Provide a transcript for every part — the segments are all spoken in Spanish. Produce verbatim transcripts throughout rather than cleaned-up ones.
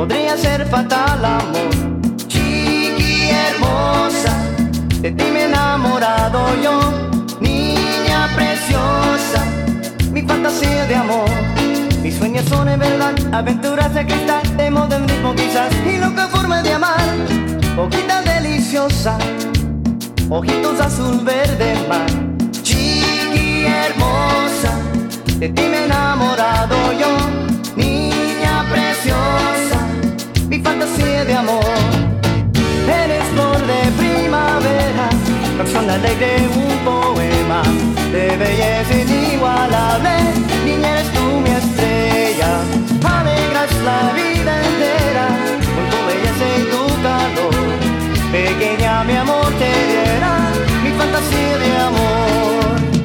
podría ser fatal, amor. Chiqui hermosa, de ti me he enamorado yo. Niña preciosa, mi fantasía de amor. Mis sueños son en verdad aventuras de cristal, de modernismo quizás y loca forma de amar. Boquita deliciosa, ojitos azul verde mar. Chiqui hermosa, de ti me he enamorado yo. Niña preciosa, mi fantasía de amor. Eres flor de primavera, canción alegre, un poema de belleza inigualable. Niña, eres tú mi estrella, alegras la vida entera con tu belleza y tu calor. Pequeña, mi amor te diera mi fantasía de amor.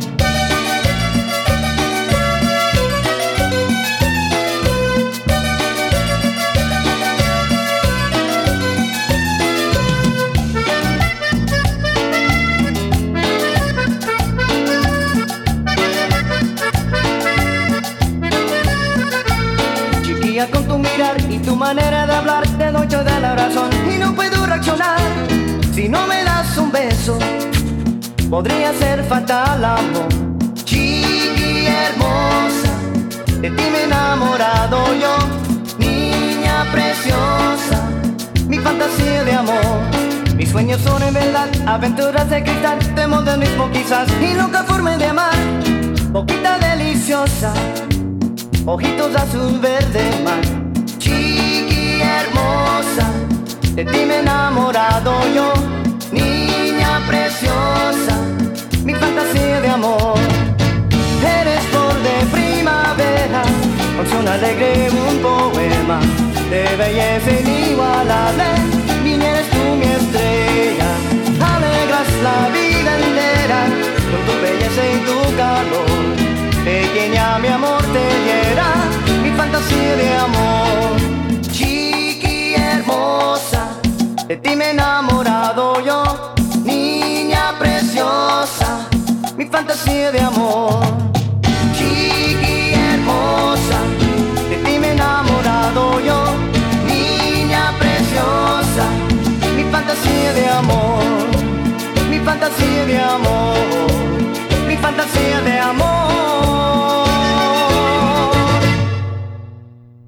Con tu mirar y tu manera de hablar te doy toda la razón y no puedo reaccionar si no me das un beso. Podría ser fatal, amor. Chiqui hermosa, de ti me he enamorado yo. Niña preciosa, mi fantasía de amor. Mis sueños son en verdad aventuras de cristal, de modernismo quizás y loca forma de amar. Boquita deliciosa, ojitos azul verde mar. Chiqui hermosa, de ti me he enamorado yo. Niña preciosa, mi fantasía de amor. Eres flor de primavera, canción alegre, un poema de belleza inigualable. Niña, eres tú mi estrella, alegras la vida entera con tu belleza y tu calor. Pequeña, mi amor te diera mi fantasía de amor. Chiqui hermosa, de ti me he enamorado yo. Niña preciosa, mi fantasía de amor. Chiqui hermosa, de ti me he enamorado yo. Niña preciosa, mi fantasía de amor. Mi fantasía de amor.